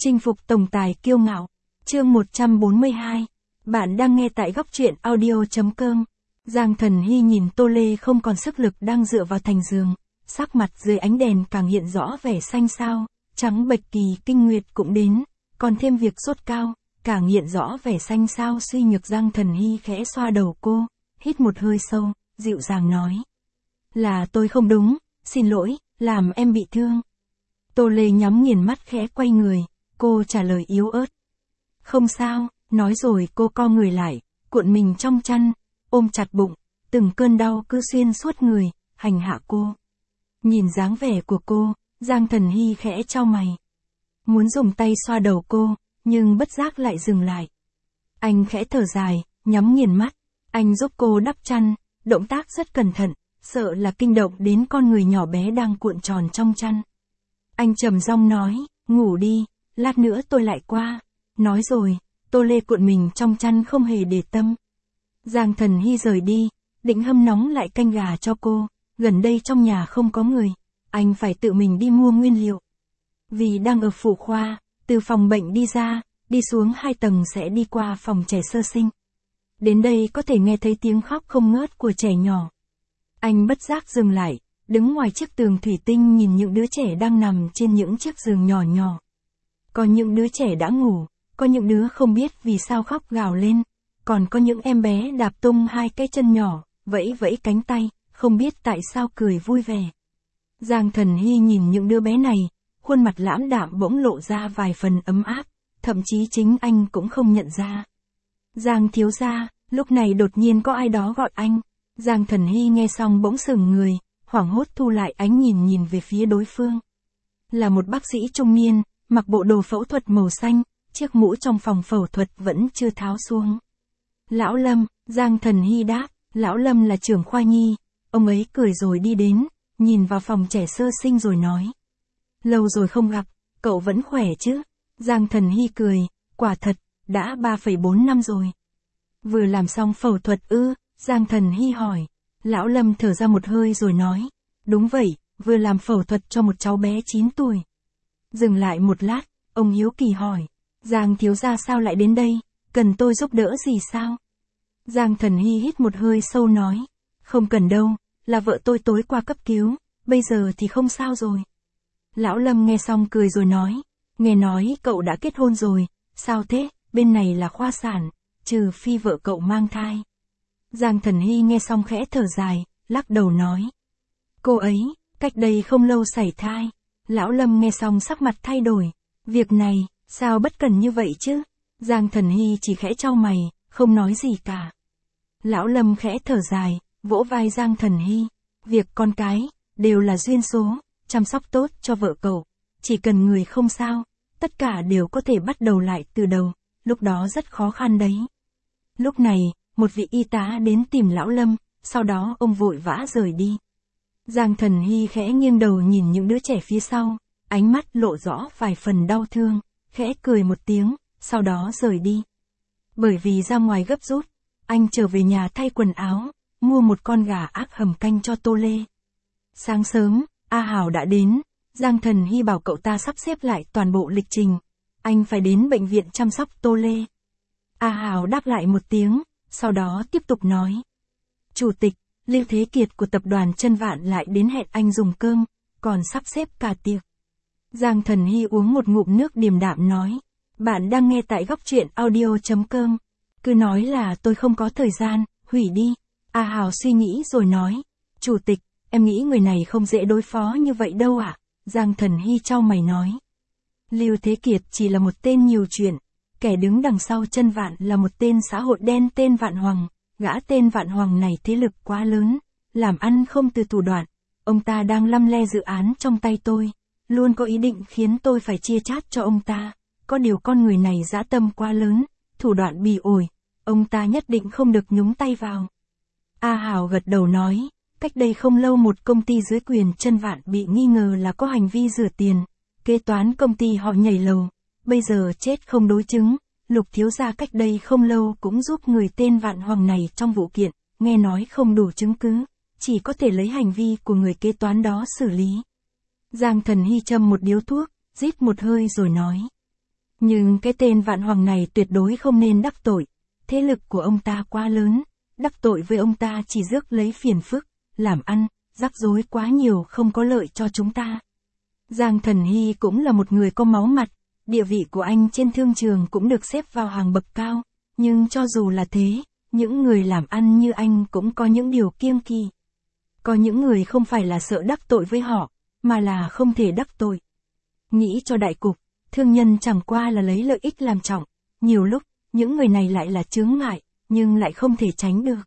Chinh phục tổng tài kiêu ngạo. Chương 142. Bạn đang nghe tại góc truyện audio.com. Giang Thần Hy nhìn Tô Lê không còn sức lực đang dựa vào thành giường, sắc mặt dưới ánh đèn càng hiện rõ vẻ xanh xao, trắng bệch, kỳ kinh nguyệt cũng đến, còn thêm việc sốt cao, càng hiện rõ vẻ xanh xao suy nhược. Giang Thần Hy khẽ xoa đầu cô, hít một hơi sâu, dịu dàng nói. Là tôi không đúng, xin lỗi, làm em bị thương. Tô Lê nhắm nghiền mắt khẽ quay người, cô trả lời yếu ớt. Không sao, nói rồi cô co người lại, cuộn mình trong chăn, ôm chặt bụng, từng cơn đau cứ xuyên suốt người, hành hạ cô. Nhìn dáng vẻ của cô, Giang Thần Hy khẽ chau mày. Muốn dùng tay xoa đầu cô, nhưng bất giác lại dừng lại. Anh khẽ thở dài, nhắm nghiền mắt, anh giúp cô đắp chăn, động tác rất cẩn thận, sợ là kinh động đến con người nhỏ bé đang cuộn tròn trong chăn. Anh trầm giọng nói, ngủ đi, lát nữa tôi lại qua. Nói rồi, Tô Lê cuộn mình trong chăn không hề để tâm. Giang Thần Hy rời đi, định hâm nóng lại canh gà cho cô, gần đây trong nhà không có người, anh phải tự mình đi mua nguyên liệu. Vì đang ở phụ khoa, từ phòng bệnh đi ra, đi xuống 2 tầng sẽ đi qua phòng trẻ sơ sinh. Đến đây có thể nghe thấy tiếng khóc không ngớt của trẻ nhỏ. Anh bất giác dừng lại, đứng ngoài chiếc tường thủy tinh nhìn những đứa trẻ đang nằm trên những chiếc giường nhỏ nhỏ. Có những đứa trẻ đã ngủ, có những đứa không biết vì sao khóc gào lên, còn có những em bé đạp tung 2 cái chân nhỏ, vẫy vẫy cánh tay, không biết tại sao cười vui vẻ. Giang Thần Hy nhìn những đứa bé này, khuôn mặt lãm đạm bỗng lộ ra vài phần ấm áp, thậm chí chính anh cũng không nhận ra. Giang thiếu gia, lúc này đột nhiên có ai đó gọi anh. Giang Thần Hy nghe xong bỗng sững người, hoảng hốt thu lại ánh nhìn về phía đối phương. Là một bác sĩ trung niên, mặc bộ đồ phẫu thuật màu xanh, chiếc mũ trong phòng phẫu thuật vẫn chưa tháo xuống. Lão Lâm, Giang Thần Hy đáp, Lão Lâm là trưởng khoa nhi. Ông ấy cười rồi đi đến, nhìn vào phòng trẻ sơ sinh rồi nói. Lâu rồi không gặp, cậu vẫn khỏe chứ? Giang Thần Hy cười, quả thật, đã 3,4 năm rồi. Vừa làm xong phẫu thuật ư? Giang Thần Hy hỏi. Lão Lâm thở ra một hơi rồi nói. Đúng vậy, vừa làm phẫu thuật cho một cháu bé 9 tuổi. Dừng lại một lát, ông hiếu kỳ hỏi. Giang thiếu gia sao lại đến đây? Cần tôi giúp đỡ gì sao? Giang Thần Hy hít một hơi sâu nói. Không cần đâu, là vợ tôi tối qua cấp cứu, bây giờ thì không sao rồi. Lão Lâm nghe xong cười rồi nói. Nghe nói cậu đã kết hôn rồi, sao thế? Bên này là khoa sản, trừ phi vợ cậu mang thai. Giang Thần Hy nghe xong khẽ thở dài, lắc đầu nói. Cô ấy, cách đây không lâu sảy thai. Lão Lâm nghe xong sắc mặt thay đổi. Việc này, sao bất cần như vậy chứ? Giang Thần Hy chỉ khẽ chau mày, không nói gì cả. Lão Lâm khẽ thở dài, vỗ vai Giang Thần Hy. Việc con cái, đều là duyên số, chăm sóc tốt cho vợ cậu. Chỉ cần người không sao, tất cả đều có thể bắt đầu lại từ đầu, lúc đó rất khó khăn đấy. Lúc này, một vị y tá đến tìm Lão Lâm, sau đó ông vội vã rời đi. Giang Thần Hy khẽ nghiêng đầu nhìn những đứa trẻ phía sau, ánh mắt lộ rõ vài phần đau thương, khẽ cười một tiếng, sau đó rời đi. Bởi vì ra ngoài gấp rút, anh trở về nhà thay quần áo, mua một con gà ác hầm canh cho Tô Lê. Sáng sớm, A Hảo đã đến, Giang Thần Hy bảo cậu ta sắp xếp lại toàn bộ lịch trình, anh phải đến bệnh viện chăm sóc Tô Lê. A Hảo đáp lại một tiếng, sau đó tiếp tục nói. Chủ tịch, Lưu Thế Kiệt của tập đoàn Chân Vạn lại đến hẹn anh dùng cơm, còn sắp xếp cả tiệc. Giang Thần Hy uống một ngụm nước điềm đạm nói. Bạn đang nghe tại góc truyện audio.com. Cứ nói là tôi không có thời gian, hủy đi. A Hảo suy nghĩ rồi nói. Chủ tịch, em nghĩ người này không dễ đối phó như vậy đâu ạ. Giang Thần Hy chau mày nói. Lưu Thế Kiệt chỉ là một tên nhiều chuyện. Kẻ đứng đằng sau Chân Vạn là một tên xã hội đen tên Vạn Hoàng. Gã tên Vạn Hoàng này thế lực quá lớn, làm ăn không từ thủ đoạn. Ông ta đang lăm le dự án trong tay tôi, luôn có ý định khiến tôi phải chia chác cho ông ta. Có điều con người này dã tâm quá lớn, thủ đoạn bỉ ổi, ông ta nhất định không được nhúng tay vào. A Hảo gật đầu nói, cách đây không lâu một công ty dưới quyền Chân Vạn bị nghi ngờ là có hành vi rửa tiền. Kế toán công ty họ nhảy lầu, bây giờ chết không đối chứng. Lục thiếu gia cách đây không lâu cũng giúp người tên Vạn Hoàng này trong vụ kiện, nghe nói không đủ chứng cứ, chỉ có thể lấy hành vi của người kế toán đó xử lý. Giang Thần Hy châm một điếu thuốc, rít một hơi rồi nói. Nhưng cái tên Vạn Hoàng này tuyệt đối không nên đắc tội. Thế lực của ông ta quá lớn, đắc tội với ông ta chỉ rước lấy phiền phức, làm ăn, rắc rối quá nhiều không có lợi cho chúng ta. Giang Thần Hy cũng là một người có máu mặt, địa vị của anh trên thương trường cũng được xếp vào hàng bậc cao, nhưng cho dù là thế, những người làm ăn như anh cũng có những điều kiêng kỵ. Có những người không phải là sợ đắc tội với họ, mà là không thể đắc tội. Nghĩ cho đại cục, thương nhân chẳng qua là lấy lợi ích làm trọng, nhiều lúc, những người này lại là chướng ngại, nhưng lại không thể tránh được.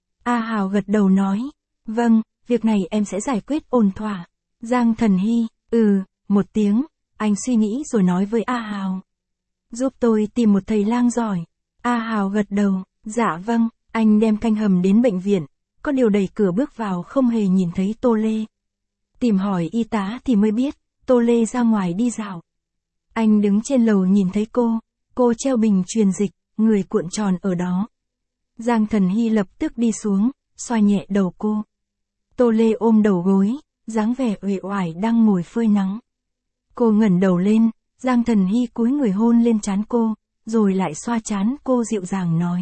A Hào gật đầu nói, vâng, việc này em sẽ giải quyết ổn thỏa. Giang Thần Hy, một tiếng, anh suy nghĩ rồi nói với A Hào. Giúp tôi tìm một thầy lang giỏi. A Hào gật đầu, dạ vâng, anh đem canh hầm đến bệnh viện, có điều đẩy cửa bước vào không hề nhìn thấy Tô Lê. Tìm hỏi y tá thì mới biết, Tô Lê ra ngoài đi dạo. Anh đứng trên lầu nhìn thấy cô treo bình truyền dịch, người cuộn tròn ở đó. Giang Thần Hy lập tức đi xuống, xoa nhẹ đầu cô. Tô Lê ôm đầu gối, dáng vẻ uể oải đang ngồi phơi nắng. Cô ngẩng đầu lên, Giang Thần Hy cúi người hôn lên trán cô, rồi lại xoa trán cô dịu dàng nói.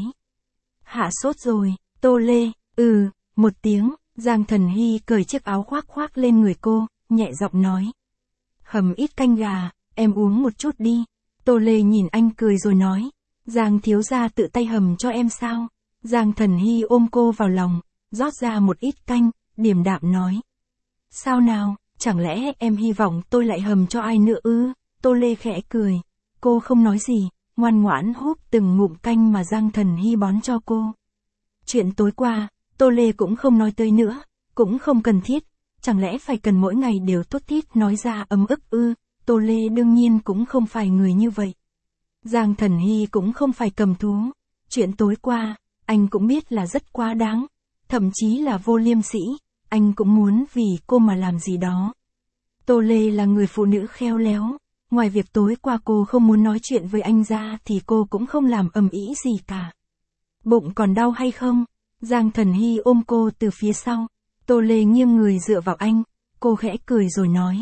Hạ sốt rồi, Tô Lê, một tiếng, Giang Thần Hy cởi chiếc áo khoác lên người cô, nhẹ giọng nói. Hầm ít canh gà, em uống một chút đi. Tô Lê nhìn anh cười rồi nói. Giang thiếu gia tự tay hầm cho em sao? Giang Thần Hy ôm cô vào lòng, rót ra một ít canh, điềm đạm nói. Sao nào, chẳng lẽ em hy vọng tôi lại hầm cho ai nữa ư? Tô Lê khẽ cười. Cô không nói gì, ngoan ngoãn húp từng ngụm canh mà Giang Thần Hy bón cho cô. Chuyện tối qua, Tô Lê cũng không nói tới nữa, cũng không cần thiết, chẳng lẽ phải cần mỗi ngày đều thốt thít nói ra ấm ức ư? Tô Lê đương nhiên cũng không phải người như vậy. Giang Thần Hy cũng không phải cầm thú. Chuyện tối qua, anh cũng biết là rất quá đáng, thậm chí là vô liêm sỉ, anh cũng muốn vì cô mà làm gì đó. Tô Lê là người phụ nữ khéo léo, ngoài việc tối qua cô không muốn nói chuyện với anh ra thì cô cũng không làm ầm ĩ gì cả. Bụng còn đau hay không? Giang Thần Hy ôm cô từ phía sau. Tô Lê nghiêng người dựa vào anh, cô khẽ cười rồi nói.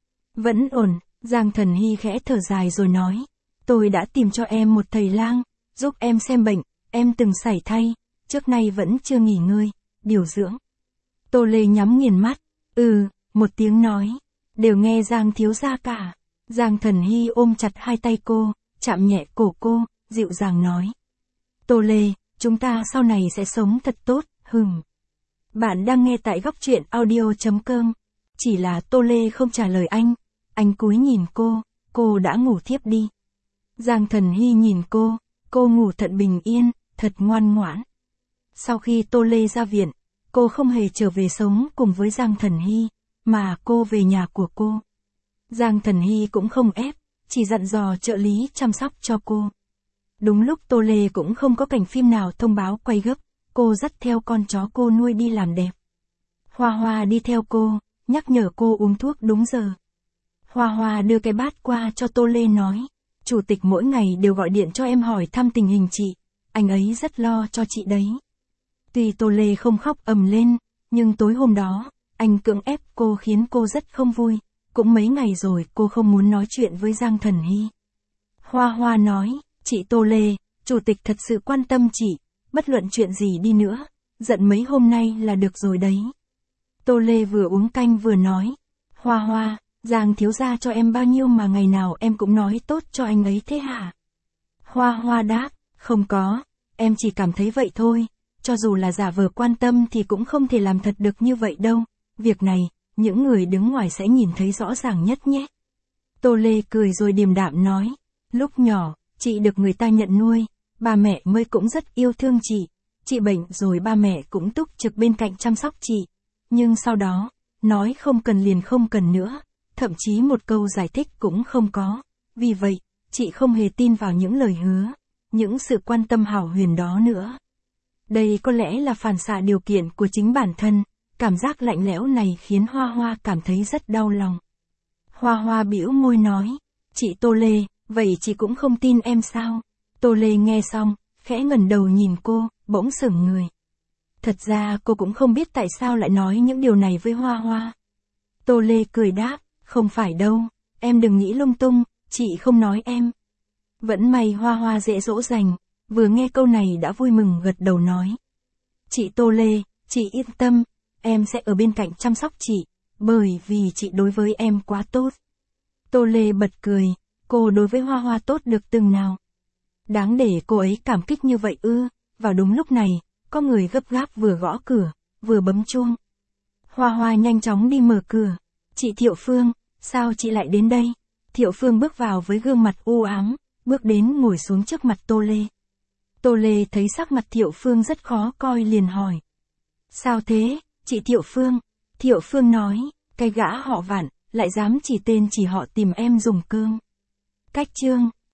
Vẫn ổn. Giang Thần Hy khẽ thở dài rồi nói. Tôi đã tìm cho em một thầy lang, giúp em xem bệnh, em từng sảy thai, trước nay vẫn chưa nghỉ ngơi, điều dưỡng. Tô Lê nhắm nghiền mắt. Một tiếng nói. Đều nghe Giang thiếu gia cả. Giang Thần Hy ôm chặt hai tay cô, chạm nhẹ cổ cô, dịu dàng nói. Tô Lê, chúng ta sau này sẽ sống thật tốt, Bạn đang nghe tại góc truyện audio.com. Chỉ là Tô Lê không trả lời anh cúi nhìn cô đã ngủ thiếp đi. Giang Thần Hy nhìn cô ngủ thật bình yên, thật ngoan ngoãn. Sau khi Tô Lê ra viện, cô không hề trở về sống cùng với Giang Thần Hy, mà cô về nhà của cô. Giang Thần Hy cũng không ép, chỉ dặn dò trợ lý chăm sóc cho cô. Đúng lúc Tô Lê cũng không có cảnh phim nào thông báo quay gấp, cô dắt theo con chó cô nuôi đi làm đẹp. Hoa Hoa đi theo cô, nhắc nhở cô uống thuốc đúng giờ. Hoa Hoa đưa cái bát qua cho Tô Lê nói. Chủ tịch mỗi ngày đều gọi điện cho em hỏi thăm tình hình chị, anh ấy rất lo cho chị đấy. Tuy Tô Lê không khóc ầm lên, nhưng tối hôm đó, anh cưỡng ép cô khiến cô rất không vui. Cũng mấy ngày rồi cô không muốn nói chuyện với Giang Thần Hy. Hoa Hoa nói, chị Tô Lê, chủ tịch thật sự quan tâm chị, bất luận chuyện gì đi nữa, giận mấy hôm nay là được rồi đấy. Tô Lê vừa uống canh vừa nói, Hoa Hoa, Giang thiếu gia cho em bao nhiêu mà ngày nào em cũng nói tốt cho anh ấy thế hả? Hoa Hoa đáp, không có, em chỉ cảm thấy vậy thôi, cho dù là giả vờ quan tâm thì cũng không thể làm thật được như vậy đâu, việc này, những người đứng ngoài sẽ nhìn thấy rõ ràng nhất nhé. Tô Lê cười rồi điềm đạm nói, lúc nhỏ, chị được người ta nhận nuôi, ba mẹ mới cũng rất yêu thương chị bệnh rồi ba mẹ cũng túc trực bên cạnh chăm sóc chị, nhưng sau đó, nói không cần liền không cần nữa, thậm chí một câu giải thích cũng không có, vì vậy, chị không hề tin vào những lời hứa, những sự quan tâm hảo huyền đó nữa. Đây có lẽ là phản xạ điều kiện của chính bản thân, cảm giác lạnh lẽo này khiến Hoa Hoa cảm thấy rất đau lòng. Hoa Hoa bĩu môi nói, chị Tô Lê, vậy chị cũng không tin em sao? Tô Lê nghe xong, khẽ ngẩng đầu nhìn cô, bỗng sững người. Thật ra cô cũng không biết tại sao lại nói những điều này với Hoa Hoa. Tô Lê cười đáp, không phải đâu, em đừng nghĩ lung tung, chị không nói em. Vẫn may Hoa Hoa dễ dỗ dành, vừa nghe câu này đã vui mừng gật đầu nói. Chị Tô Lê, chị yên tâm, em sẽ ở bên cạnh chăm sóc chị, bởi vì chị đối với em quá tốt. Tô Lê bật cười, cô đối với Hoa Hoa tốt được từng nào. Đáng để cô ấy cảm kích như vậy ư. Vào đúng lúc này, có người gấp gáp vừa gõ cửa, vừa bấm chuông. Hoa Hoa nhanh chóng đi mở cửa. Chị Thiệu Phương, sao chị lại đến đây? Thiệu Phương bước vào với gương mặt u ám, bước đến ngồi xuống trước mặt Tô Lê. Tô Lê thấy sắc mặt Thiệu Phương rất khó coi liền hỏi. Sao thế, chị Thiệu Phương? Thiệu Phương nói, cái gã họ Vạn, lại dám chỉ tên chỉ họ tìm em dùng cơm. Cách chương